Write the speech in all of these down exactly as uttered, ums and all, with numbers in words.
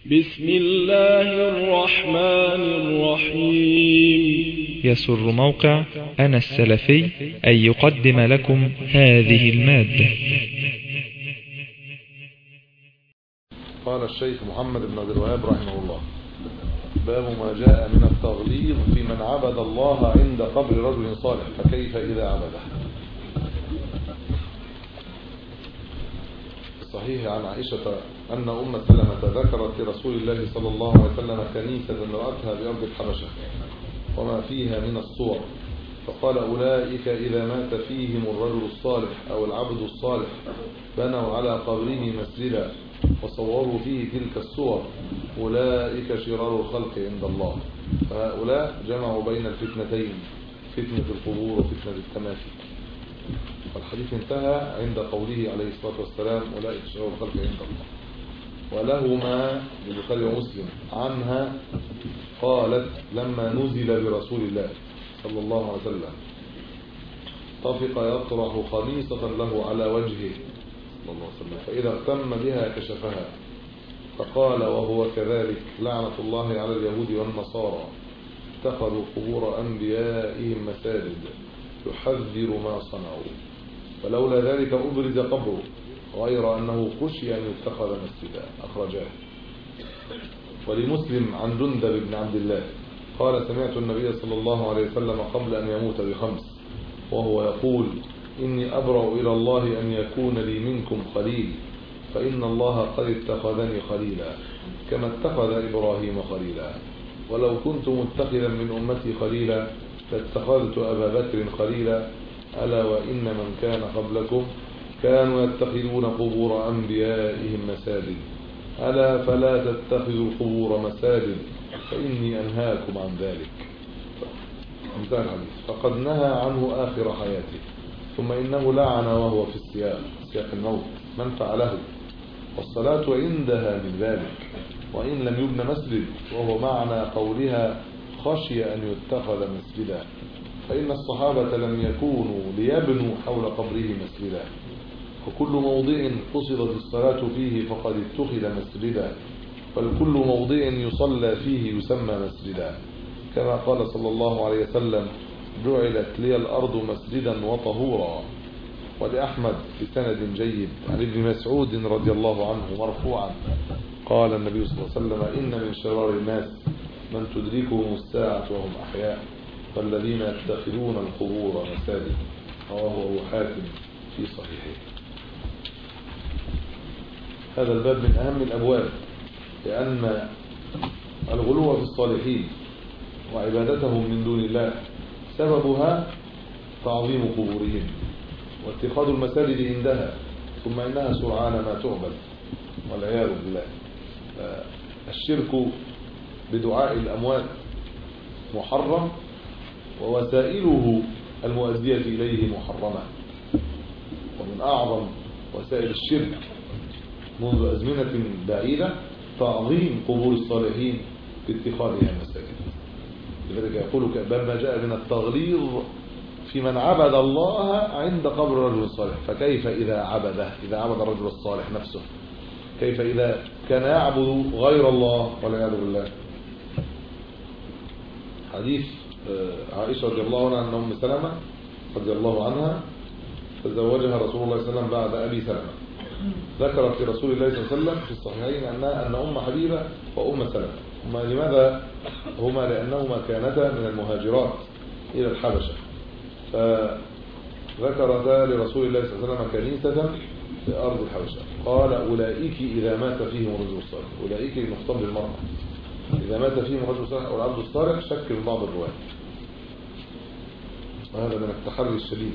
بسم الله الرحمن الرحيم. يسر موقع أنا السلفي أن يقدم لكم هذه المادة. قال الشيخ محمد بن عبد الوهاب رحمه الله: باب ما جاء من التغليظ في من عبد الله عند قبر رجل صالح فكيف إذا عبده. صحيح عن عائشة أن أم سلمة ذكرت لرسول الله صلى الله عليه وسلم كنيسة رأتها بأرض الحبشة وما فيها من الصور، فقال: أولئك إذا مات فيهم الرجل الصالح أو العبد الصالح بنوا على قبره مسجدا وصوروا فيه تلك الصور، أولئك شرار الخلق عند الله. فهؤلاء جمعوا بين الفتنتين، فتنة القبور وفتنة التماثيل. والحديث انتهى عند قوله عليه الصلاة والسلام: أولئك شرار الخلق عند الله. ولهما للبخاري ومسلم عنها قالت: لما نزل برسول الله صلى الله عليه وسلم طفق يطرح خميصة له على وجهه صلى الله عليه وسلم، فإذا اغتم بها كشفها، فقال وهو كذلك: لعنة الله على اليهود والنصارى اتخذوا قبور أنبيائهم مساجد يحذر ما صنعوا، ولولا ذلك أبرز قبره غير أنه خشي أن يتخذ مسجدا. أخرجاه. ولمسلم عن جندب بن عبد الله قال: سمعت النبي صلى الله عليه وسلم قبل أن يموت بخمس وهو يقول: إني أبرأ إلى الله أن يكون لي منكم خليل، فإن الله قد اتخذني خليلا كما اتخذ إبراهيم خليلا، ولو كنت متخذا من أمتي خليلا لاتخذت أبا بكر خليلا، ألا وإن من كان قبلكم كانوا يتخذون قبور أنبيائهم مساجد، ألا فلا تتخذوا القبور مساجد فإني أنهاكم عن ذلك. انتهى الحديث. فقد نهى عنه آخر حياته، ثم إنه لعن وهو في السياق، سياق الموت، من فعله، والصلاة عندها من ذلك، وإن لم يبن مسجد، وهو معنى قولها خشي أن يتخذ مسجدا، فإن الصحابة لم يكونوا ليبنوا حول قبره مسجدا، وكل موضع قصدت الصلاة فيه فقد اتخذ مسجدا، فالكل موضع يصلى فيه يسمى مسجدا، كما قال صلى الله عليه وسلم: جعلت لي الأرض مسجدا وطهورا. ولأحمد بسند جيد عن ابن مسعود رضي الله عنه مرفوعا قال النبي صلى الله عليه وسلم: إن من شرار الناس من تدركهم الساعة وهم أحياء، فالذين يتخذون القبور مساجد. رواه أبو حاتم في صحيحه. هذا الباب من أهم الأبواب، لأن الغلو في الصالحين وعبادتهم من دون الله سببها تعظيم قبورهم واتخاذ المساجد عندها، ثم إنها سرعان ما تعبد والعياذ بالله. الشرك بدعاء الأموات محرم، ووسائله المؤدية إليه محرمة. ومن أعظم وسائل الشرك منذ أزمنة بعيدة تعظيم قبور الصالحين باتخاذها مساجد. لذلك يقول باب ما جاء من التغليظ في من عبد الله عند قبر رجل صالح فكيف إذا عبده، إذا عبد الرجل الصالح نفسه، كيف إذا كان يعبد غير الله والعياذ بالله. حديث عائشة رضي الله عنها أن أم سلمة رضي الله عنها تزوجها رسول الله صلى الله عليه وسلم بعد أبي سلمة، ذكرت لرسول الله صلى الله عليه وسلم في الصحيحين أنها أن أم حبيبة وأم سلمة هما لماذا هما لأنهما كانتا من المهاجرات إلى الحبشة، فذكرتا لرسول الله صلى الله عليه وسلم كنيسة في أرض الحبشة. قال: أولئك إذا مات فيهم الرجل الصالح. أولئك المخطب للمرأة، إذا مات فيهم الرجل الصالح أو العبد الصالح شك من بعض الروايات، وهذا من التحري الشديد.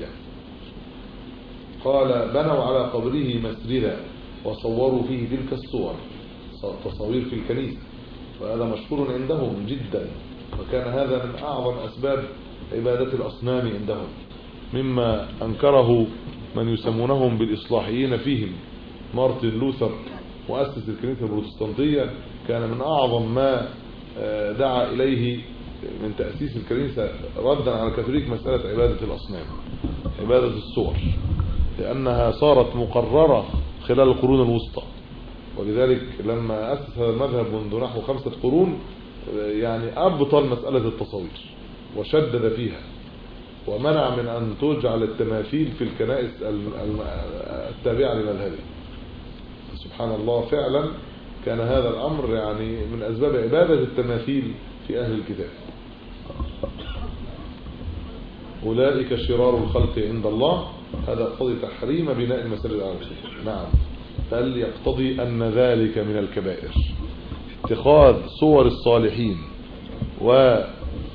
قال: بنوا على قبره مسجدا وصوروا فيه تلك الصور، تصوير في الكنيسة، وهذا مشهور عندهم جدا، وكان هذا من أعظم أسباب عبادة الأصنام عندهم، مما أنكره من يسمونهم بالإصلاحيين فيهم. مارتن لوثر مؤسس الكنيسة البروتستانتية كان من أعظم ما دعا إليه من تأسيس الكنيسة ردا على الكاثوليك مسألة عبادة الأصنام، عبادة الصور، لأنها صارت مقررة خلال القرون الوسطى، ولذلك لما أسس هذا المذهب منذ نحو خمسة قرون يعني أبطل مسألة التصوير وشدد فيها ومنع من أن تجعل التماثيل في الكنائس التابعة لمذهبه. سبحان الله، فعلا كان هذا الأمر يعني من أسباب عبادة التماثيل في أهل الكتاب. أولئك شرار الخلق عند الله، هذا يقتضي تحريم بناء المساجد على القبور. نعم، بل يقتضي أن ذلك من الكبائر. اتخاذ صور الصالحين وبناء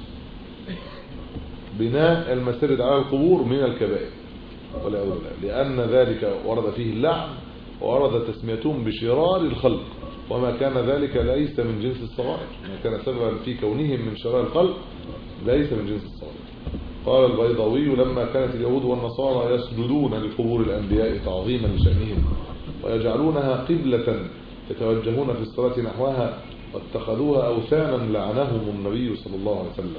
المساجد على القبور من الكبائر والعياذ بالله، لأن ذلك ورد فيه اللعن وورد تسميتهم بشرار الخلق، وما كان ذلك ليس من جنس الصغائر، ما كان سببا في كونهم من شرار الخلق ليس من جنس الصغائر. قال البيضاوي: لما كانت اليهود والنصارى يسجدون لقبور الأنبياء تعظيما لشأنهم ويجعلونها قبلة يتوجهون في الصلاة نحوها واتخذوها أوثانا لعنهم النبي صلى الله عليه وسلم،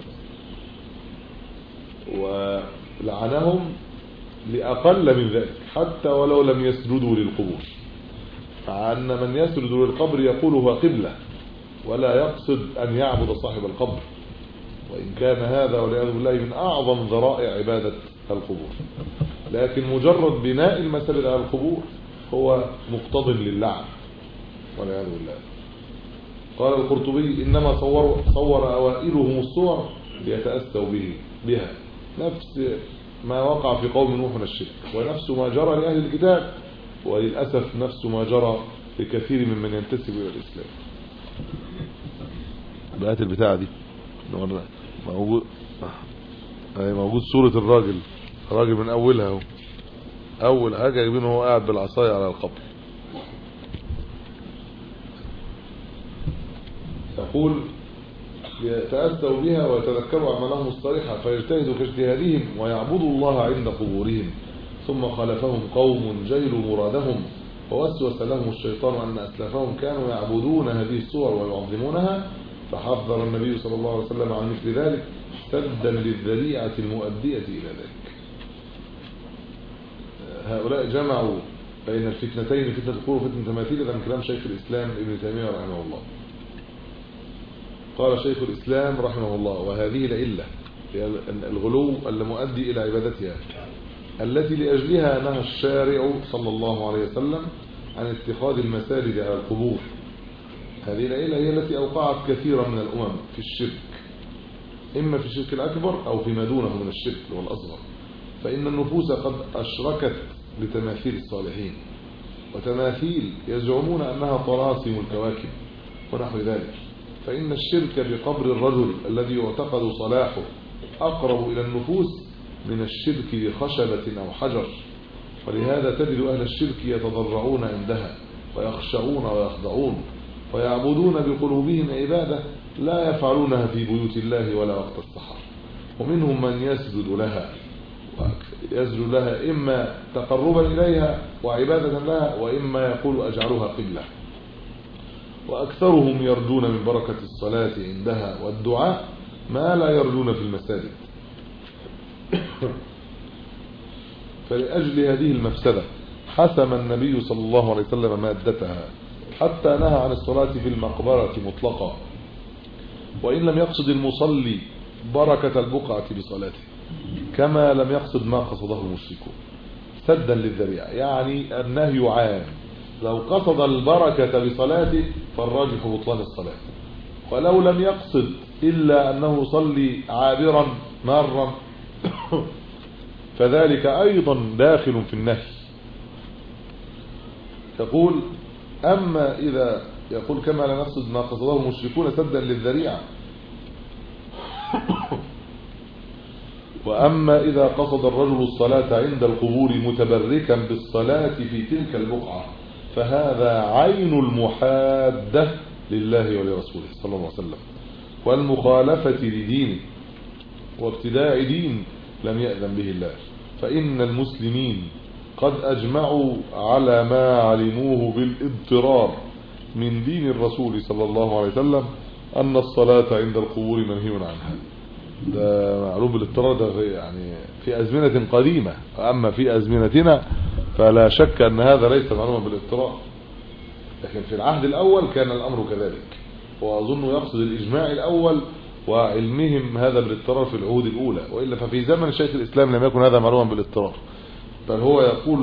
ولعنهم لأقل من ذلك حتى ولو لم يسجدوا للقبور، مع أن من يسجد للقبر يقول هو قبلة ولا يقصد أن يعبد صاحب القبر، وإن كان هذا والعياذ بالله من أعظم ذرائع عبادة القبور. لكن مجرد بناء المساجد على القبور هو مقتض للعن والعياذ بالله. قال القرطبي: إنما صور, صور أوائلهم الصور ليتأسوا به بها، نفس ما وقع في قوم نوح من الشرك، ونفس ما جرى لأهل الكتاب، وللأسف نفس ما جرى لكثير ممن ينتسب إلى الإسلام. بقات البتاعة دي موجود موجود صورة الراجل الراجل من أولها هو. أول حاجة يبينه هو قاعد بالعصاية على القبر. يقول: يتأسوا بها ويتذكروا أعمالهم الصالحة فيجتهدوا كاجتهادهم ويعبدوا الله عند قبورهم، ثم خالفهم قوم جهلوا مرادهم ووسوس لهم الشيطان أن أسلافهم كانوا يعبدون هذه الصور ويعظمونها، فحذر النبي صلى الله عليه وسلم عن مثل ذلك سدا للذريعة المؤدية إلى ذلك. هؤلاء جمعوا بين الفتنتين، فتنة القبور وفتنة التماثيل. هذا من كلام شيخ الإسلام ابن تيمية رحمه الله. قال شيخ الإسلام رحمه الله: وهذه العلة هي الغلو المؤدي إلى عبادتها التي لأجلها نهى الشارع صلى الله عليه وسلم عن اتخاذ المساجد على القبور. هذه العلة هي التي أوقعت كثيرا من الأمم في الشرك، إما في الشرك الأكبر أو فيما دونه من الشرك والأصغر. فإن النفوس قد أشركت بتماثيل الصالحين، وتماثيل يزعمون أنها طلاسم الكواكب ونحو ذلك. فإن الشرك بقبر الرجل الذي يعتقد صلاحه أقرب إلى النفوس من الشرك بخشبة أو حجر، ولهذا تجد أهل الشرك يتضرعون عندها ويخشعون ويخضعون ويعبدون بقلوبهم عبادة لا يفعلونها في بيوت الله ولا وقت السحر. ومنهم من يسجد لها يسجد لها إما تقربا إليها وعبادة لها، وإما يقول أجعلها قبلة. وأكثرهم يرجون من بركة الصلاة عندها والدعاء ما لا يرجون في المساجد. فلأجل هذه المفسدة حسم النبي صلى الله عليه وسلم مادتها، حتى نهى عن الصلاة في المقبرة مطلقا، وإن لم يقصد المصلي بركة البقعة بصلاته، كما لم يقصد ما قصده المشركون سدا للذريعة. يعني النهي عام، لو قصد البركة بصلاته فالراجح بطلان الصلاة، ولو لم يقصد إلا أنه يصلي عابرا مارا فذلك أيضا داخل في النهي. يقول: أما إذا يقول كما لا نقصد ما قصده المشركون سدا للذريعة، وأما إذا قصد الرجل الصلاة عند القبور متبركا بالصلاة في تلك البقعة فهذا عين المحادة لله ولرسوله صلى الله عليه وسلم، والمخالفة لدينه، وابتداع دين لم يأذن به الله. فإن المسلمين قد أجمعوا على ما علموه بالاضطرار من دين الرسول صلى الله عليه وسلم أن الصلاة عند القبور منهي عنها. ده معلوم بالاضطرار، ده يعني في أزمنة قديمة، أما في أزمنتنا فلا شك أن هذا ليس معلوما بالاضطرار. لكن في العهد الأول كان الأمر كذلك، وأظن يقصد الإجماع الأول وعلمهم هذا بالاضطرار في العهود الأولى، وإلا ففي زمن شيخ الإسلام لم يكن هذا معلوما بالاضطرار، بل هو يقول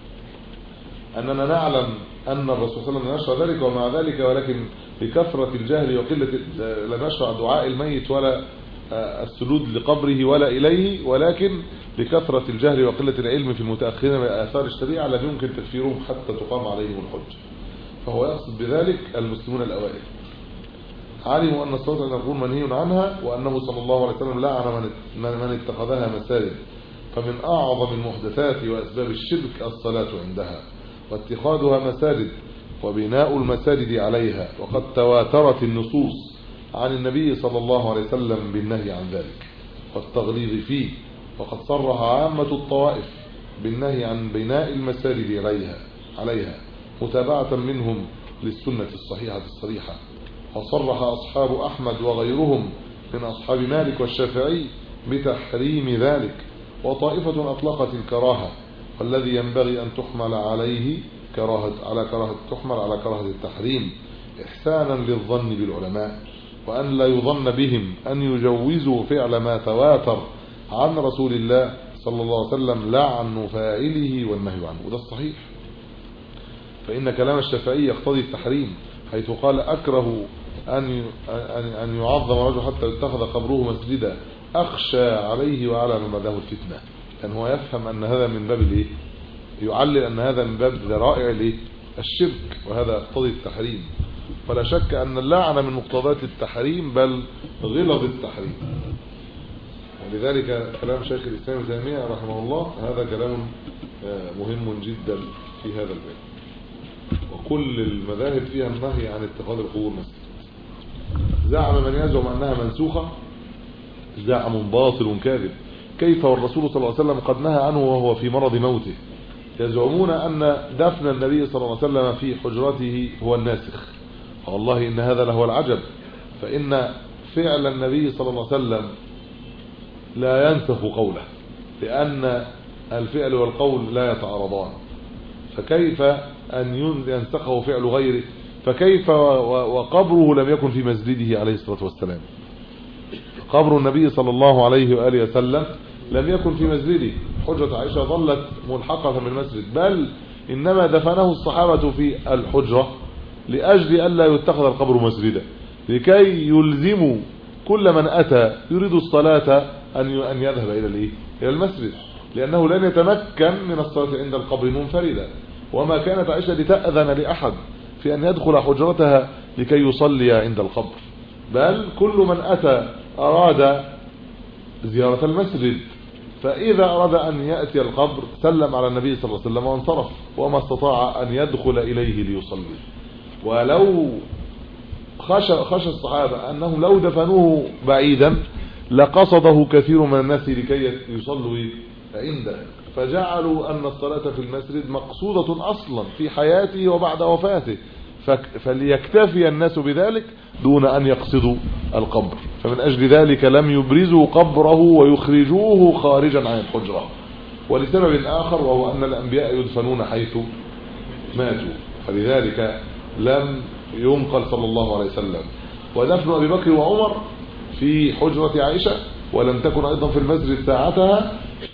أننا نعلم أن الرسول صلى الله عليه وسلم يشرع ذلك ومع ذلك ولكن بكثرة الجهل وقلة لم يشرع دعاء الميت ولا السجود لقبره ولا إليه، ولكن بكثرة الجهل وقلة العلم في المتأخرين من آثار الشريعة لم يمكن تكفيرهم حتى تقام عليهم الحجة. فهو يقصد بذلك المسلمون الأوائل علموا أن الصلاة عند القبور منهي عنها، وأنه صلى الله عليه وسلم لعن من اتخذها مساجد، فمن أعظم المحدثات وأسباب الشرك الصلاة عندها واتخاذها مساجد وبناء المساجد عليها، وقد تواترت النصوص عن النبي صلى الله عليه وسلم بالنهي عن ذلك والتغليظ فيه، وقد صرح عامة الطوائف بالنهي عن بناء المساجد عليها عليها متابعة منهم للسنة الصحيحة الصريحة، وصرح أصحاب أحمد وغيرهم من أصحاب مالك والشافعي بتحريم ذلك، وطائفة أطلقت الكراهة، والذي ينبغي أن تحمل عليه كراهة على كراهة تحمل على كراهة التحريم إحسانا للظن بالعلماء، وأن لا يظن بهم أن يجوزوا فعل ما تواتر عن رسول الله صلى الله عليه وسلم لعن فاعله والنهي عنه. وده الصحيح، فإن كلام الشافعي يقتضي التحريم، حيث قال أكره أن أن يعظم رجل حتى يتخذ قبره مسجدا أخشى عليه وعلى من بعده الفتنة، لأن هو يفهم أن هذا من باب الايه، يعلل أن هذا من باب ذرائع الايه الشرك، وهذا يقتضي التحريم. ولا شك أن اللعنة من مقتضيات التحريم بل غلظ التحريم، ولذلك كلام شيخ الإسلام ابن تيمية رحمه الله هذا كلام مهم جدا في هذا الباب. وكل المذاهب فيها النهي عن اتخاذ القبور مسجد. زعم من يزعم أنها منسوخة زعم باطل كاذب، كيف والرسول صلى الله عليه وسلم قد نهى عنه وهو في مرض موته. يزعمون أن دفن النبي صلى الله عليه وسلم في حجرته هو الناسخ، والله إن هذا لهو العجب، فإن فعل النبي صلى الله عليه وسلم لا ينسخ قوله، لأن الفعل والقول لا يتعارضان، فكيف أن ينسخه فعل غيره؟ فكيف وقبره لم يكن في مسجده عليه الصلاة والسلام؟ قبر النبي صلى الله عليه وآله وسلم لم يكن في مسجده، حجرة عائشة ظلت ملحقة من المسجد، بل إنما دفنه الصحابة في الحجرة لأجل ألا يتخذ القبر مسجدا، لكي يلزموا كل من أتى يريد الصلاة أن يذهب إلى إلى المسجد، لأنه لن يتمكن من الصلاة عند القبر منفردا، وما كانت عائشة لتأذن لأحد في أن يدخل حجرتها لكي يصلي عند القبر، بل كل من أتى أراد زيارة المسجد، فإذا أراد أن يأتي القبر سلم على النبي صلى الله عليه وسلم وانصرف، وما استطاع أن يدخل إليه ليصلي. ولو خشى خشى الصحابة أنهم لو دفنوه بعيدا لقصده كثير من الناس لكي يصلوا عنده، فجعلوا أن الصلاة في المسجد مقصودة أصلا في حياته وبعد وفاته، فليكتفي الناس بذلك دون أن يقصدوا القبر، فمن أجل ذلك لم يبرزوا قبره ويخرجوه خارجا عن الحجرة، ولسبب آخر وهو أن الأنبياء يدفنون حيث ماتوا، فلذلك لم ينقل صلى الله عليه وسلم. ودفن أبي بكر وعمر في حجرة عائشة، ولم تكن أيضا في المسجد ساعتها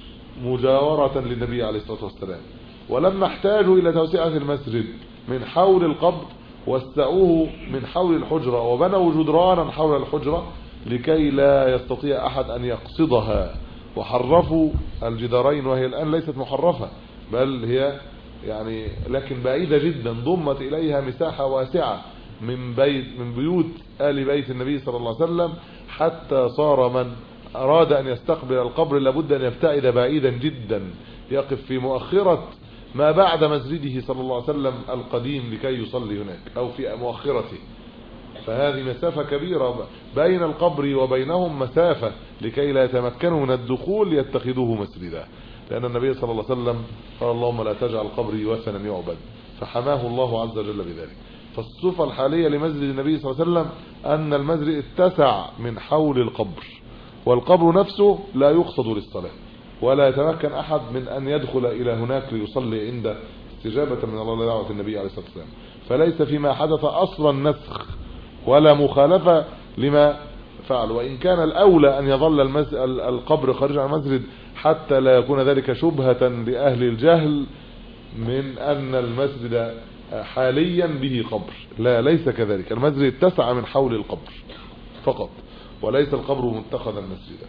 مجاورة للنبي عليه الصلاة والسلام، ولما احتاجوا إلى توسعة المسجد من حول القبر وسعوه من حول الحجرة وبنوا جدرانا حول الحجرة لكي لا يستطيع أحد أن يقصدها، وحرفوا الجدارين وهي الآن ليست محرفة بل هي يعني لكن بعيدة جدا، ضمت إليها مساحة واسعة من بيت من بيوت آل بيت النبي صلى الله عليه وسلم، حتى صار من أراد أن يستقبل القبر لابد أن يبتعد بعيدا جدا، يقف في مؤخرة ما بعد مسجده صلى الله عليه وسلم القديم لكي يصلي هناك، أو في مؤخرته، فهذه مسافة كبيرة بين القبر وبينهم، مسافة لكي لا يتمكنوا من الدخول يتخذوه مسجدا، لأن النبي صلى الله عليه وسلم قال اللهم لا تجعل قبري وثنا يعبد، فحماه الله عز وجل بذلك. فالصفة الحالية لمسجد النبي صلى الله عليه وسلم أن المسجد اتسع من حول القبر، والقبر نفسه لا يقصد للصلاة، ولا يتمكن أحد من أن يدخل إلى هناك ليصلي عند استجابة من الله لدعوة النبي عليه الصلاة والسلام. فليس فيما حدث أصلا نسخ ولا مخالفة لما فعل، وإن كان الأولى أن يظل القبر خارج عن المسجد حتى لا يكون ذلك شبهة لأهل الجهل من أن المسجد حاليا به قبر. لا، ليس كذلك. المسجد اتسع من حول القبر فقط، وليس القبر متخذا مسجدا.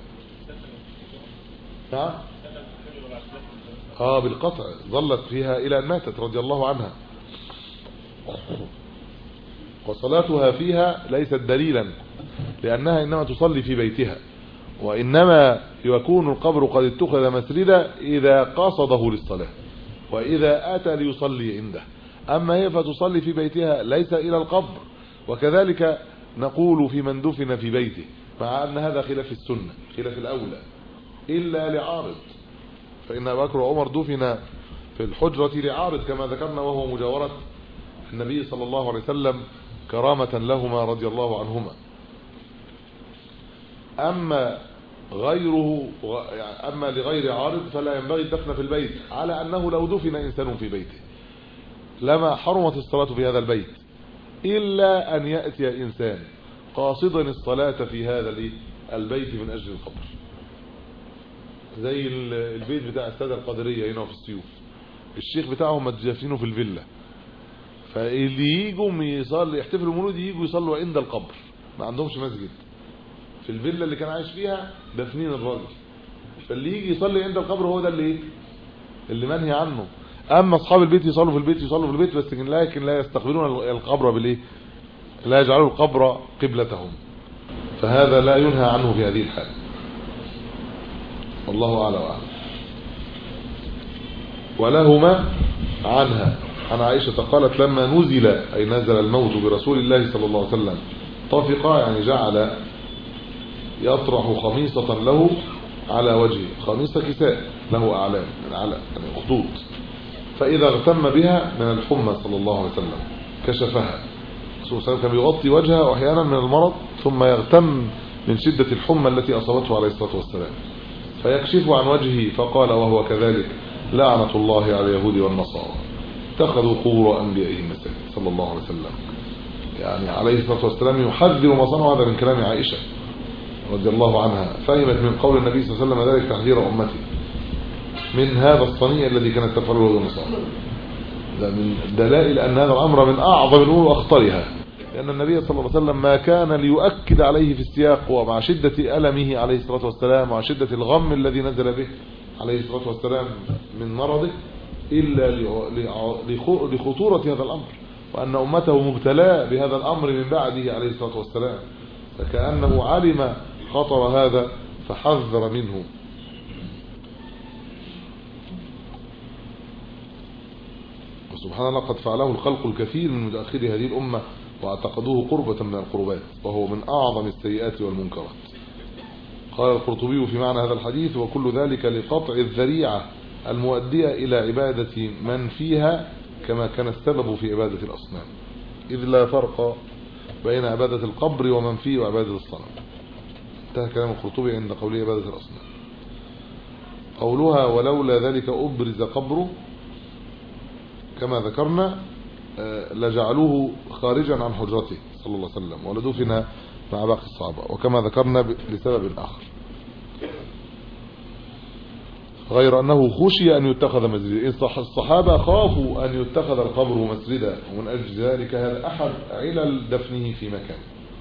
نعم. اه بالقطع، ظلت فيها الى ان ماتت رضي الله عنها، وصلاتها فيها ليست دليلا لانها انما تصلي في بيتها، وانما يكون القبر قد اتخذ مسجدا اذا قصده للصلاة واذا اتى ليصلي عنده. اما هي فتصلي في بيتها ليس الى القبر. وكذلك نقول في من دفن في بيته، مع ان هذا خلاف السنة، خلاف الاولى، الا لعارض. فإن أبا بكر وعمر دفن في الحجرة لعارض كما ذكرنا، وهو مجاورة النبي صلى الله عليه وسلم كرامة لهما رضي الله عنهما. أما غيره أما لغير عارض فلا ينبغي الدفن في البيت، على أنه لو دفن إنسان في بيته لما حرمت الصلاة في هذا البيت إلا أن يأتي إنسان قاصدا الصلاة في هذا البيت من أجل القبر، زي البيت بتاع السادة القادرية هنا في السيوف، الشيخ بتاعهم مدفنينه في الفيلا، فاللي يجوا يصلي يحتفلوا المولود يجوا يصلوا عند القبر، ما عندهمش مسجد في الفيلا اللي كان عايش فيها، دفنين الراجل، فاللي يجي يصلي عند القبر هو ده اللي اللي منهي عنه. اما اصحاب البيت يصلوا في البيت يصلوا في البيت، بس لكن لا يستقبلون القبر بالايه، لا يجعلوا القبر قبلتهم، فهذا لا ينهى عنه في هذه الحال. والله اعلم واعلم. ولهما عنها عن عائشة قالت لما نزل أي نزل الموت برسول الله صلى الله عليه وسلم طفق، يعني جعل يطرح خميصة له على وجهه، خميصة كساء له أعلام يعني خطوط، فإذا اغتم بها من الحمى صلى الله عليه وسلم كشفها. صلى الله عليه وسلم كان يغطي وجهه أحيانا من المرض ثم يغتم من شدة الحمى التي أصابته عليه الصلاة والسلام فيكشف عن وجهه، فقال وهو كذلك لعنة الله على اليهود والنصارى اتخذوا قبور أنبيائهم مساجد. صلى الله عليه وسلم يعني عليه الصلاة والسلام يحذر ما صنعوا هذا من كلام عائشة رضي الله عنها، فهمت من قول النبي صلى الله عليه وسلم ذلك تحذير أمتي من هذا الصنيع الذي كانت تفعله اليهود والنصارى. ده من دلائل أن هذا الأمر من أعظم الأمور وأخطرها، لأن النبي صلى الله عليه وسلم ما كان ليؤكد عليه في السياق ومع شدة ألمه عليه الصلاة والسلام ومع شدة الغم الذي نزل به عليه الصلاة والسلام من مرضه إلا لخطورة هذا الأمر، وأن أمته مبتلاء بهذا الأمر من بعده عليه الصلاة والسلام، فكأنه علم خطر هذا فحذر منه. وسبحان الله قد فعله الخلق الكثير من متأخر هذه الأمة واعتقدوه قربة من القربات، وهو من أعظم السيئات والمنكرات. قال القرطبي في معنى هذا الحديث وكل ذلك لقطع الذريعة المؤدية إلى عبادة من فيها كما كان السبب في عبادة الأصنام، إذ لا فرق بين عبادة القبر ومن فيه وعبادة الصنم. انتهى كلام القرطبي عند قوله عبادة الأصنام. قولها ولولا ذلك أبرز قبره كما ذكرنا لجعلوه خارجا عن حجرته صلى الله عليه وسلم ولدفن مع باقي الصحابة، وكما ذكرنا لسبب آخر غير أنه خشي أن يتخذ مسجدا. الصحابة خافوا أن يتخذ القبر مسجدا، ومن أجل ذلك هذا أحد علل دفنه في مكان.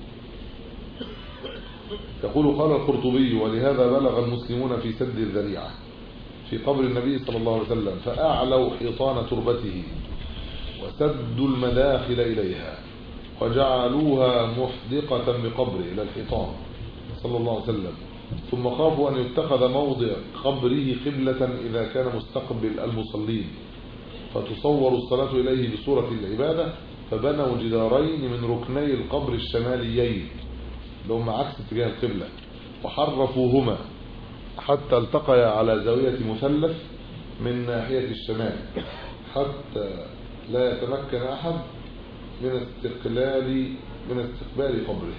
يقول قال القرطبي ولهذا بلغ المسلمون في سد الذريعة في قبر النبي صلى الله عليه وسلم فأعلوا حيطان تربته وسدوا المداخل إليها وجعلوها محدقة بقبره إلى الحيطان صلى الله عليه وسلم، ثم خافوا أن يتخذ موضع قبره قبلة إذا كان مستقبل المصلين فتصور الصلاة إليه بصورة العبادة، فبنوا جدارين من ركني القبر الشماليين اللي هم عكس اتجاه القبلة وحرفوهما حتى التقيا على زاوية مثلث من ناحية الشمال حتى لا يتمكن أحد من استقلال من استقبال قبره.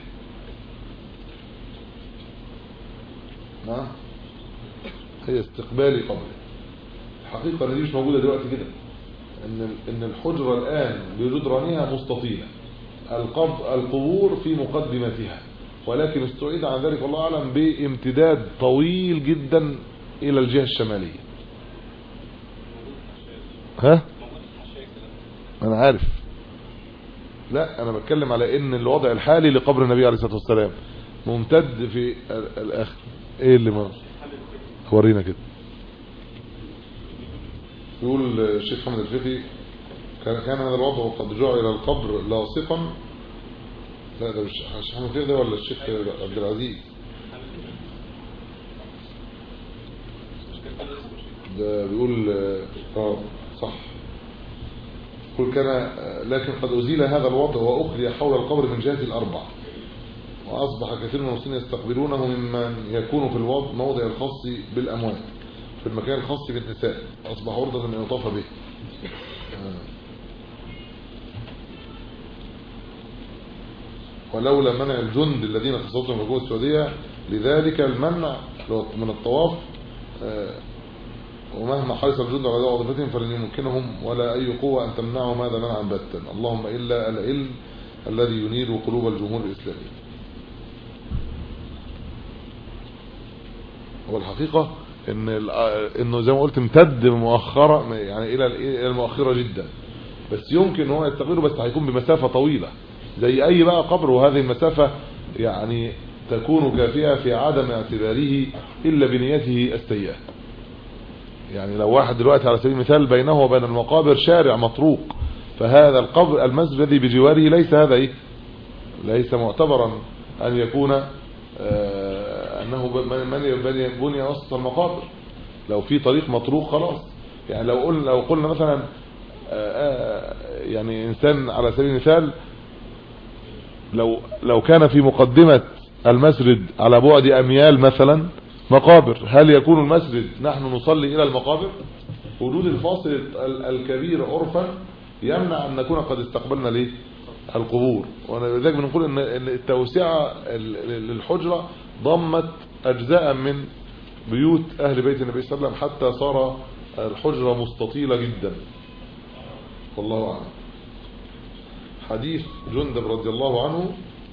نعم هي استقبال قبره. الحقيقة دي مش موجودة دلوقتي كده، ان ان الحجرة الآن بجدرانها مستطيلة، القبور في مقدمتها، ولكن استعيد عن ذلك والله أعلم بامتداد طويل جدا إلى الجهة الشمالية. ها أنا عارف، لا أنا بتكلم على إن الوضع الحالي لقبر النبي عليه الصلاة والسلام ممتد في الآخر. إيه اللي ما ورينا كده؟ يقول الشيخ محمد الفقي كان كان هذا الوضع قد جعل إلى القبر لاصقا. لا ده مش الشيخ محمد الفقي ده ولا الشيخ عبد العزيز؟ ده بيقول اه صح. يقول كان لكن قد أزيل هذا الوضع وأخلي حول القبر من جهة الأربع، وأصبح كثير من المسلمين يستقبلونه ممن يكون في الوضع موضع الخاص بالأموات في المكان الخاص بالنساء، أصبح عرضة أن يطاف به. ولولا منع الجند الذين تصدوا من جوه السعودية لذلك المنع من الطواف، ومهما حرص الجند على وظيفتهم فلن يمكنهم ولا أي قوة أن تمنعهم هذا منعا باتا، اللهم إلا العلم الذي ينير قلوب الجمهور الإسلامي. والحقيقة إن إنه زي ما قلت امتد مؤخرة يعني إلى إلى المؤخرة جدا، بس يمكن هو يستغله، بس هيكون بمسافة طويلة زي أي بقى قبر، وهذه المسافة يعني تكون كافية في عدم اعتباره إلا بنيته السيئة. يعني لو واحد دلوقتي على سبيل المثال بينه وبين المقابر شارع مطروق، فهذا القبر المسجد الذي بجواره ليس هذا ايه ليس معتبرا ان يكون آه انه من بني وسط المقابر. لو في طريق مطروق خلاص. يعني لو قلنا لو قلنا مثلا آه يعني انسان على سبيل المثال لو لو كان في مقدمة المسجد على بعد اميال مثلا مقابر، هل يكون المسجد نحن نصلي الى المقابر؟ وجود الفاصل الكبير عرفا يمنع ان نكون قد استقبلنا ليه القبور. ولذلك بنقول ان التوسعه للحجره ضمت اجزاء من بيوت اهل بيت النبي صلى الله عليه وسلم حتى صار الحجره مستطيله جدا، والله اعلم. حديث جندب رضي الله عنه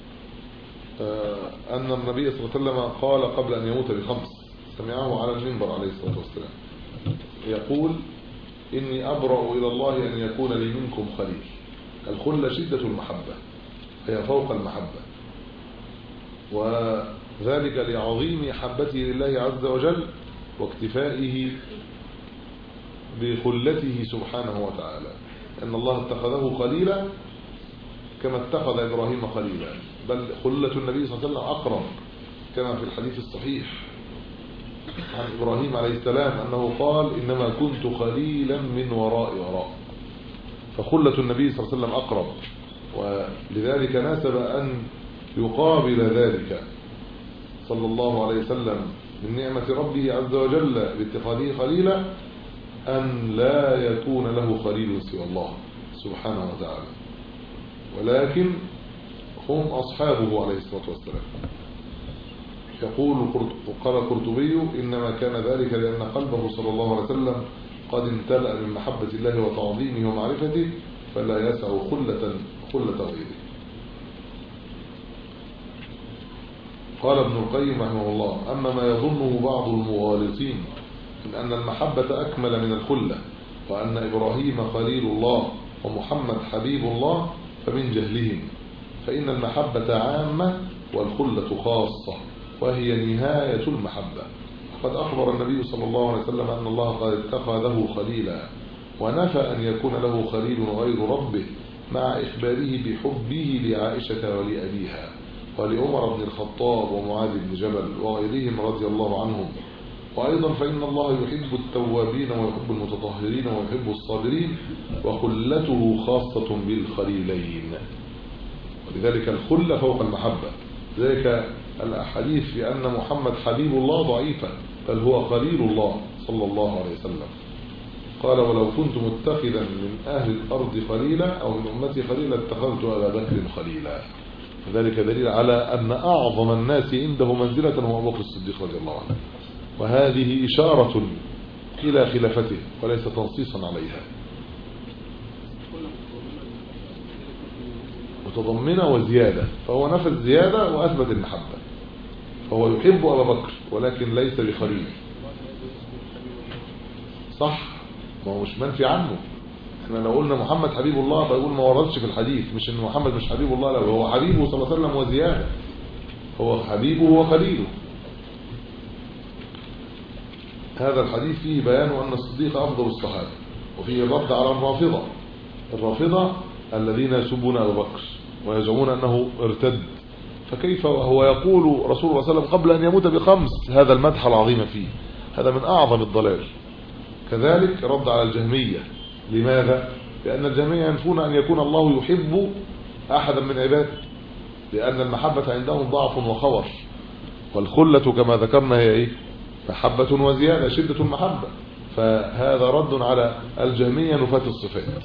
أن النبي صلى الله عليه وسلم قال قبل أن يموت بخمس، سمعه على المنبر عليه الصلاة والسلام يقول: إني أبرأ إلى الله أن يكون لي منكم خليل. الخلة شدة المحبة، هي فوق المحبة، وذلك لعظيم محبته لله عز وجل واكتفائه بخلته سبحانه وتعالى. أن الله اتخذه خليلا كما اتخذ إبراهيم خليلا، بل خلة النبي صلى الله عليه وسلم أقرب كما في الحديث الصحيح عن إبراهيم عليه السلام أنه قال: إنما كنت خليلا من وراء وراء. فخلة النبي صلى الله عليه وسلم أقرب، ولذلك ناسب أن يقابل ذلك صلى الله عليه وسلم من نعمة ربه عز وجل باتخاذه خليلا أن لا يكون له خليل سوى الله سبحانه وتعالى، ولكن هم أصحابه عليه الصلاة والسلام. يقول قال القرطبي: إنما كان ذلك لأن قلبه صلى الله عليه وسلم قد امتلأ من محبة الله وتعظيمه ومعرفته، فلا يسع خلة خلة غيره. قال ابن القيم رحمه الله: أما ما يظنه بعض المغالطين من أن المحبة أكمل من الخلة وأن إبراهيم خليل الله ومحمد حبيب الله فمن جهلهم، فإن المحبة عامة والخلة خاصة، وهي نهاية المحبة. وقد أخبر النبي صلى الله عليه وسلم أن الله قد اتخذه خليلا، ونفى أن يكون له خليل غير ربه، مع إخباره بحبه لعائشة ولأبيها ولعمر بن الخطاب ومعاذ بن جبل وغيرهم رضي الله عنهم. وأيضا فإن الله يحب التوابين ويحب المتطهرين ويحب الصابرين، وخلته خاصة بالخليلين، ولذلك الخلة فوق المحبة. ذلك الأحاديث في أن محمد حبيب الله ضعيفة، بل هو خليل الله صلى الله عليه وسلم. قال: ولو كنت متخذا من أهل الأرض خليلا أو من أمتي خليلا اتخذت أبا بكر خليلا. وذلك دليل على أن أعظم الناس عنده منزلة هو أبو بكر الصديق رضي الله عنه، وهذه إشارة إلى خلافته وليس تنصيصا عليها. متضمنة وزيادة، فهو نفى الزيادة وأثبت المحبة، فهو يحب أبا بكر ولكن ليس بخليل. صح، ما هو مش منفي عنه. احنا لو قلنا محمد حبيب الله فيقول ما وردش في الحديث، مش ان محمد مش حبيب الله، لا هو حبيبه صلى الله عليه وسلم وزيادة، هو حبيبه وخليله. هذا الحديث فيه بيان أن الصديق أفضل الصحابة، وفيه الرد على الرافضة الرافضة الذين يسبون أبا بكر ويزعمون أنه ارتد، فكيف وهو يقول رسول الله صلى الله عليه وسلم قبل أن يموت بخمس هذا المدح العظيم فيه؟ هذا من أعظم الضلال. كذلك رد على الجهمية. لماذا؟ لأن الجهمية ينفون أن يكون الله يحب أحدا من عباده، لأن المحبة عندهم ضعف وخور، والخلة كما ذكرنا هي إيه؟ محبة وزيادة، شدة المحبة. فهذا رد على الجهمية نفاة الصفات.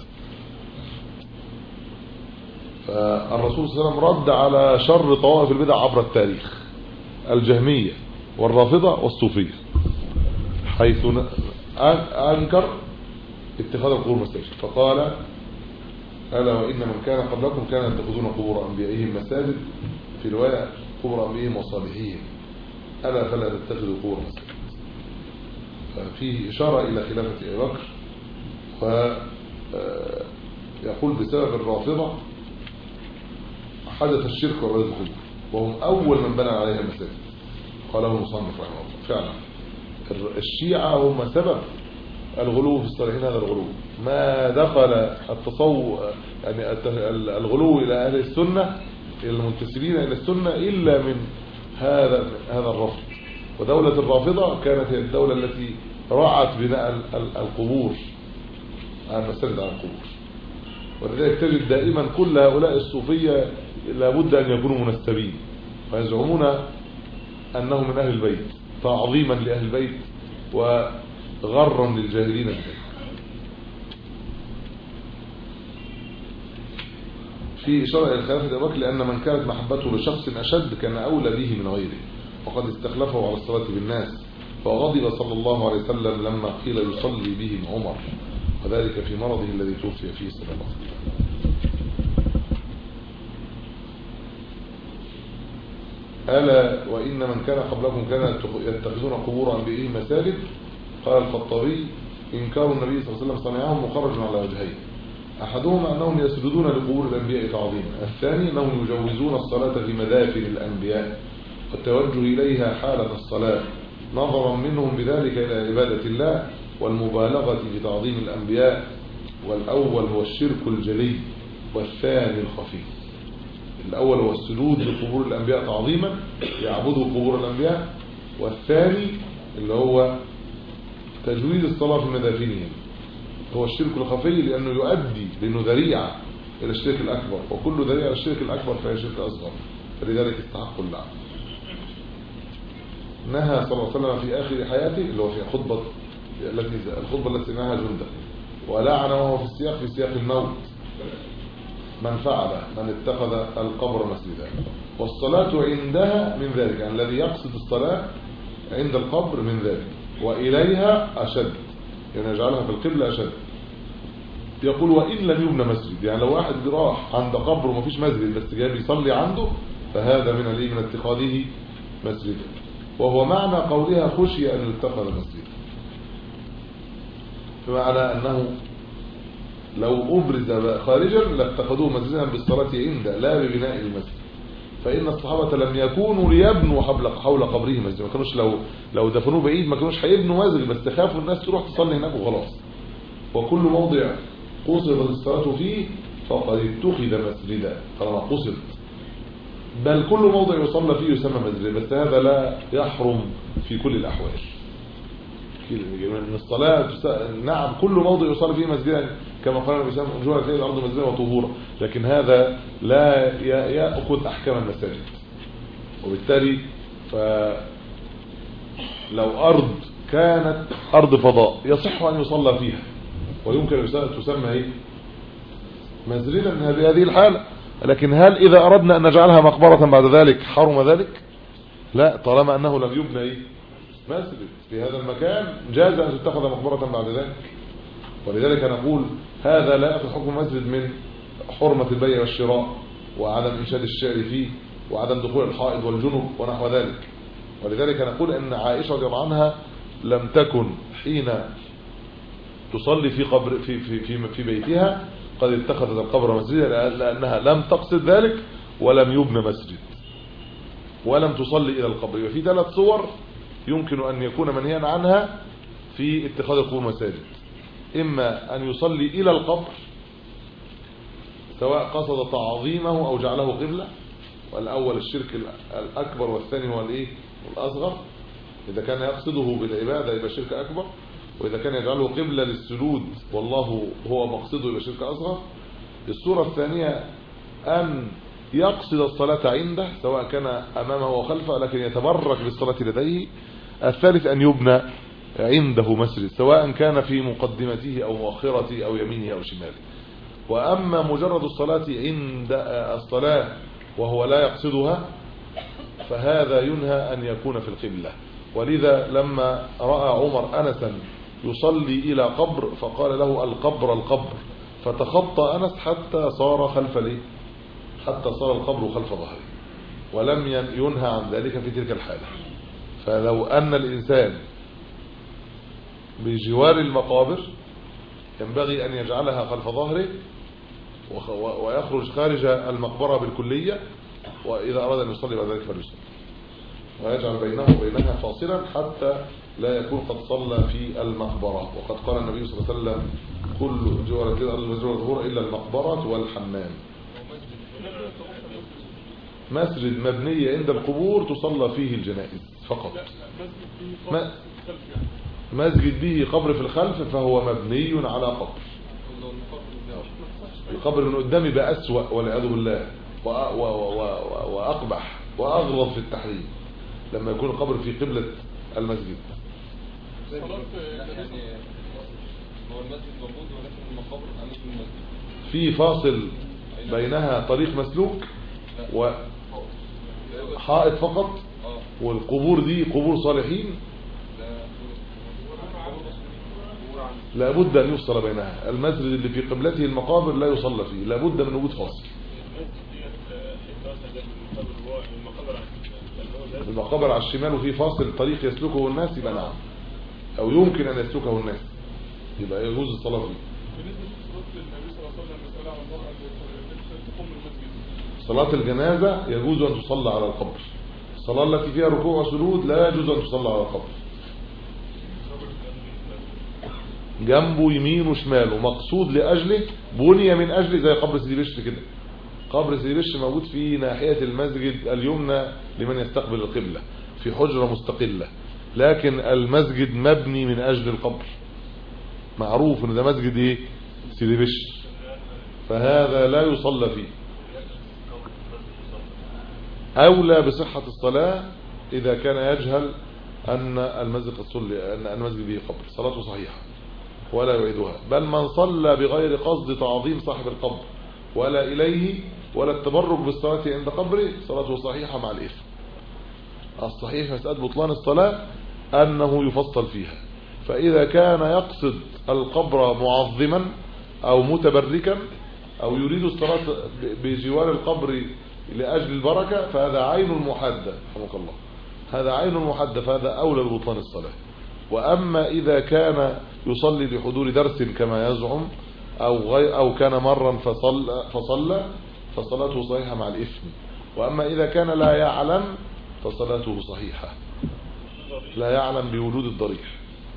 فالرسول صلى الله عليه وسلم رد على شر طوائف البدع عبر التاريخ، الجهمية والرافضة والصوفية، حيث أنكر اتخاذ القبور مساجد، فقال ألا وإن من كان قبلكم كانوا يتخذون قبور أنبيائهم مساجد، في رواية قبور أنبيائهم وصالحيهم، ألا فلا تتخذوا قبور مساجد. ففيه إشارة إلى خلافة أبي بكر، ويقول بسبب الرافضة حدث الشرك وعبادة القبور، وهم أول من بنى عليها المساجد، قاله المصنف رحمه الله. فعلا الشيعة هم سبب الغلو في الصالحين، هذا الغلو ما دخل التصو يعني الغلو إلى أهل السنة، إلى المنتسبين إلى السنة، إلا من هذا هذا الرفض. ودولة الرافضة كانت هي الدولة التي رعت بناء القبور، المساجد على القبور. ولذلك تجد دائما كل هؤلاء الصوفية لابد أن يكونوا منسبين، ويزعمون أنهم من أهل البيت تعظيما لأهل البيت وغرا للجاهلين بذلك. في إشارة إلى خلافة أبي بكر لأن من كانت محبته لشخص أشد كان أولى به من غيره، وقد استخلفه على الصلاة بالناس، فغضب صلى الله عليه وسلم لما قيل يصلي بهم عمر، وذلك في مرضه الذي توفي فيه صلى الله عليه وسلم. ألا وإن من كان قبلكم كان يتخذون قبور أنبيائهم مساجد، قال الخطابي إنكار النبي صلى الله عليه وسلم صنعهم مخرج على وجهين، أحدهما أنهم يسجدون لقبور الأنبياء تعظيما، الثاني أنهم يجوزون الصلاة في مدافن الأنبياء والتوجه إليها حالة الصلاة، نظرا منهم بذلك إلى عبادة الله والمبالغة في تعظيم الأنبياء. والأول هو الشرك الجلي، والثاني الخفي. الأول هو السجود لقبور الأنبياء تعظيما، يعبدوا قبور الأنبياء، والثاني اللي هو تجويز الصلاة في مدافنهم هو الشرك الخفي، لأنه يؤدي لأنه ذريعة إلى الشرك الأكبر، وكل ذريعة إلى الشرك الأكبر فهي شرك أصغر، فلذلك استحق اللعن. نهى صلى الله عليه وسلم في آخر حياته اللي هو في خطبة التي الخطبة التي نهى جنده، ولعن وهو في السياق في سياق الموت من فعل من اتخذ القبر مسجدا، والصلاة عندها من ذلك، يعني الذي يقصد الصلاة عند القبر من ذلك، وإليها أشد، يعني يجعلها في القبلة أشد. يقول وإن لم يبنى مسجد، يعني لو واحد راح عند قبر وما فيش مسجد بس جاي بيصلي عنده، فهذا من الايه من اتخاذه مسجدا، وهو معنى قولها خشي أن يتخذ مسجدا، بمعنى أنه لو أبرز خارجا لاتخذوه مسجدا بالصلاة عنده لا ببناء المسجد، فإن الصحابة لم يكونوا ليبنوا حول قبره مسجد، ما كانوش لو لو دفنوه بعيد ما كانوش هيبنوا مسجد، بس خافوا الناس تروح تصلي هناك وخلاص. وكل موضع قصدت الصلاة فيه فقد اتخذ مسجدا طالما قصد، بل كل موضع يصلى فيه يسمى مسجدا، بس هذا لا يحرم في كل الأحوال. من الصلاة نعم كل موضع يصلى فيه مسجدا كما قال النبي صلى الله عليه وسلم جعلت الأرض مسجدا وطهورا، لكن هذا لا يأخذ أحكام المساجد. وبالتالي فلو أرض كانت أرض فضاء يصح أن يصلى فيها ويمكن أن تسمى إيه؟ مسجدا بهذه الحالة، لكن هل إذا أردنا أن نجعلها مقبرة بعد ذلك حرم ذلك؟ لا، طالما أنه لم يبنى إيه؟ مسجد في هذا المكان جاز أن تتخذ مقبرة بعد ذلك. ولذلك نقول هذا لا يأخذ حكم مسجد من حرمة البيع والشراء، وعدم إنشاد الشعر فيه وعدم دخول الحائض والجنب ونحو ذلك. ولذلك نقول أن عائشة رضي الله عنها لم تكن حين تصلي في قبر في في في, في بيتها قد اتخذت القبر مسجدا، لأنها لم تقصد ذلك ولم يبنى مسجد ولم تصلي إلى القبر. وفي ثلاث صور يمكن أن يكون منهيا عنها في اتخاذ القبور مساجد: إما أن يصلي إلى القبر سواء قصد تعظيمه أو جعله قبلة، والأول الشرك الأكبر والثاني هو الإيه؟ الأصغر. إذا كان يقصده بالعبادة يبقى شرك أكبر، وإذا كان يجعله قبلة للسجود والله هو مقصده يبقى شرك أصغر. الصورة الثانية أن يقصد الصلاة عنده سواء كان أمامه وخلفه لكن يتبرك بالصلاة لديه. الثالث أن يبنى عنده مسجد سواء كان في مقدمته أو مؤخرته أو يمينه أو شماله. وأما مجرد الصلاة عند الصلاة وهو لا يقصدها فهذا ينهى أن يكون في القبلة. ولذا لما رأى عمر أنسا يصلي إلى قبر فقال له القبر القبر، فتخطى أنس حتى صار خلف ليه حتى صار القبر خلف ظهره، ولم ينهى عن ذلك في تلك الحالة. فلو أن الإنسان بجوار المقابر ينبغي أن يجعلها خلف ظهره ويخرج خارج المقبرة بالكلية، وإذا أراد أن يصلي بعد ذلك فليصلي، ويجعل بينه وبينها فاصلا حتى لا يكون قد صلى في المقبرة. وقد قال النبي صلى الله عليه وسلم كل جوار الأرض مسجد وطهور إلا المقبرة والحمام. مسجد مبني عند القبور تصلى فيه الجنائز فقط. مسجد به قبر في الخلف فهو مبني على قبر. القبر من قدام يبقى أسوأ والعياذ بالله وأقبح وأغلظ في التحريم لما يكون القبر في قبلة المسجد. في فاصل بينها طريق مسلوك وحائط فقط، والقبور دي قبور صالحين لابد أن يفصل بينها. المسجد اللي في قبلته المقابر لا يصلى فيه، لابد من وجود فاصل. المقابر على الشمال وفي فاصل طريق يسلكه الناس يبقى نعم، أو يمكن أن يسلكه الناس يبقى يجوز الصلاة فيه. صلاة الجنازة يجوز أن تصلى على القبر. الصلاة التي فيها ركوع وسجود لا يجوز أن تصلى على القبر. جنبه يمين وشمال ومقصود لأجله، بني من أجله زي قبر سيدي بشر كده. قبر سيدي بشر موجود في ناحية المسجد اليمنى لمن يستقبل القبلة في حجرة مستقلة، لكن المسجد مبني من أجل القبر، معروف ان ده مسجد ايه؟ سيدي بشر، فهذا لا يصلى فيه. أولى بصحة الصلاة إذا كان يجهل أن المسجد قد صلي أن المسجد به قبر، صلاته صحيحة ولا يعيدها. بل من صلى بغير قصد تعظيم صاحب القبر ولا إليه ولا التبرك بالصلاة عند قبره صلاته صحيحة مع الإثم. الصحيح مسألة بطلان الصلاة أنه يفصل فيها. فإذا كان يقصد القبر معظما أو متبركا أو يريد الصلاة بجوار القبر لأجل البركة فهذا عين المحدة، رحمك الله، هذا عين المحدة، فهذا أولى ببطلان الصلاة. وأما إذا كان يصلي لحضور درس كما يزعم أو غير أو كان مرا فصلى فصلى فصلاته صحيحة مع الإثم. وأما إذا كان لا يعلم فصلاته صحيحة، لا يعلم بوجود الضريح.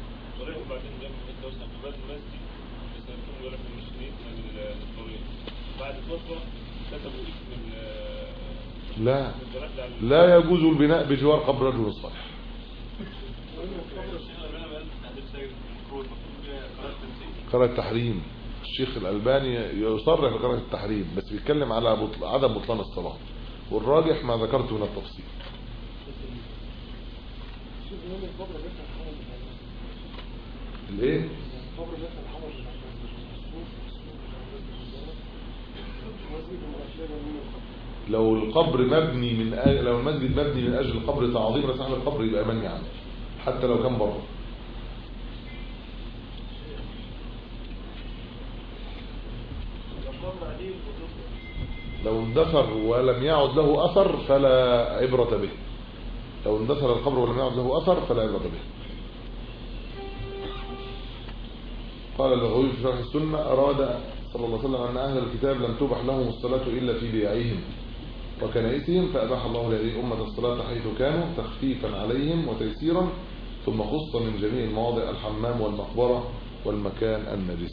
لا لا يجوز البناء بجوار قبر رجل صالح. قراءة التحريم، الشيخ الألباني يصرح بقراءة التحريم بس بيتكلم على بطل عدم بطلان الصلاة، والراجح ما ذكرته من التفصيل. الايه؟ لو القبر مبني من أجل لو المسجد مبني من اجل القبر تعظيم لصاحب القبر يبقى منهي عنه حتى لو كان بره. لو اندثر ولم يعد له أثر فلا عبرة به، لو اندثر القبر ولم يعد له أثر فلا عبرة به. قال البغوي في شرح السنة: أراد صلى الله عليه وسلم أن أهل الكتاب لم تبح لهم الصلاة إلا في بيعهم وكنائسهم، فأباح الله لهذه الأمة الصلاة حيث كانوا تخفيفا عليهم وتيسيرا، ثم خص من جميع المواضع الحمام والمقبرة والمكان النجس.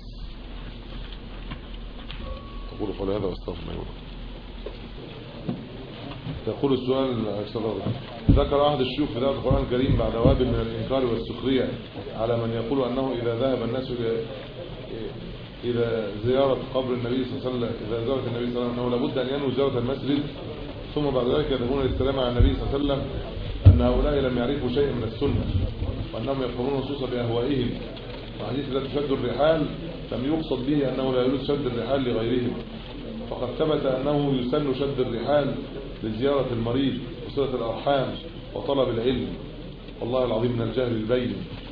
أقول قول هذا واستغفر الله. يقول السؤال: ذكر أحد الشيوخ في ذات القرآن الكريم بعد وابل من الإنكار والسخرية على من يقول أنه إذا ذهب الناس إلى إلى زيارة قبر النبي صلى الله عليه وسلم إذا زارت النبي صلى الله عليه وسلم أنه لابد أن ينوي زيارة المسجد، ثم بعد ذلك يذهبون للسلام على النبي صلى الله عليه وسلم، أن هؤلاء لم يعرفوا شيئا من السنة وأنهم يقرون نصوصا بأهوائهم. وحديث لا تشد الرحال لم يقصد به أنه لا يجوز شد الرحال لغيرهم، فقد ثبت أنه يسن شد الرحال لزيارة المريض وصلة الأرحام وطلب العلم، والله العظيم من الجهل البين.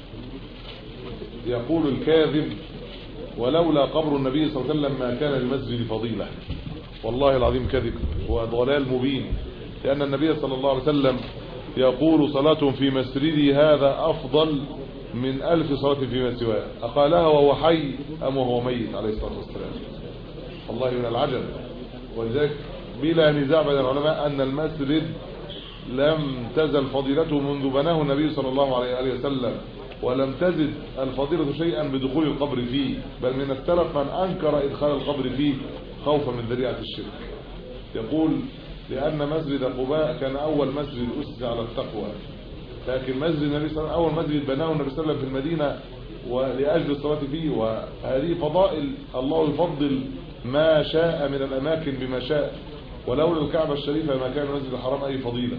يقول الكاذب: ولولا قبر النبي صلى الله عليه وسلم ما كان للمسجد فضيلة. والله العظيم كذب وضلال مبين، لأن النبي صلى الله عليه وسلم يقول: صلاة في مسجدي هذا أفضل من ألف صلاة فيما سواه، أقالها وهو حي أم وهو ميت عليه الصلاة والسلام. والله من العجب. ولذلك بلا نزاع بين العلماء أن المسجد لم تزل فضيلته منذ بناه النبي صلى الله عليه وسلم، ولم تزد الفضيلة شيئا بدخول القبر فيه، بل من السلف من أنكر إدخال القبر فيه خوفا من ذريعة الشرك. يقول: لأن مسجد قباء كان أول مسجد أسس على التقوى، لكن مسجد النبي صلى الله عليه وسلم أول مسجد بناه النبي صلى الله عليه وسلم في المدينة ولأجل الصلاة فيه، وهذه فضائل الله يفضل ما شاء من الأماكن بما شاء، ولولا الكعبة الشريفة ما كان المسجد الحرام أي فضيلة.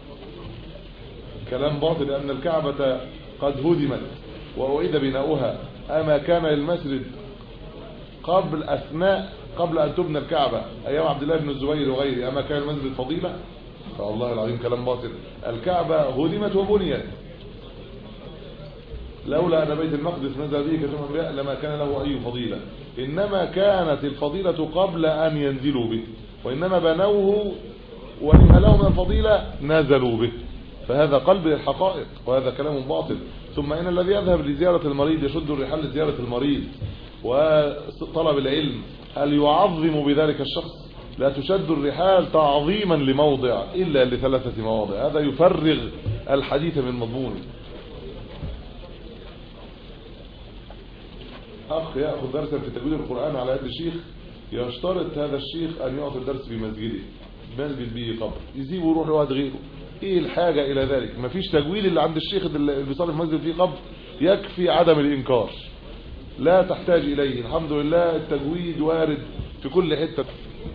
كلام باطل، لأن الكعبة قد هدمت وأعيد بناؤها، أما كان للمسجد قبل أثناء قبل أن تبنى الكعبة أيام عبد الله بن الزبير وغيره، أما كان المسجد فضيلة؟ فالله العظيم كلام باطل. الكعبة هدمت وبنيت، لولا أن بيت المقدس نزل به كتم الأنبياء لما كان له أي فضيلة، إنما كانت الفضيلة قبل أن ينزلوا به، وإنما بنوه ولما له من الفضيلة نزلوا به، فهذا قلب الحقائق وهذا كلام باطل. ثم إن الذي يذهب لزيارة المريض يشد الرحال لزيارة المريض وطلب العلم، هل يعظم بذلك الشخص؟ لا تشد الرحال تعظيما لموضع إلا لثلاثة مواضع، هذا يفرغ الحديث من مضمونه. أخ يأخذ درسا في تجويد القرآن على يد الشيخ، يشترط هذا الشيخ أن يعطي الدرس في مسجده، مسجد به قبر، يسيبه ويروح لواحد غيره. ايه الحاجة الى ذلك؟ مفيش تجويد اللي عند الشيخ اللي بيصلي في مسجد فيه قبر، يكفي عدم الانكار، لا تحتاج اليه. الحمد لله التجويد وارد في كل حتة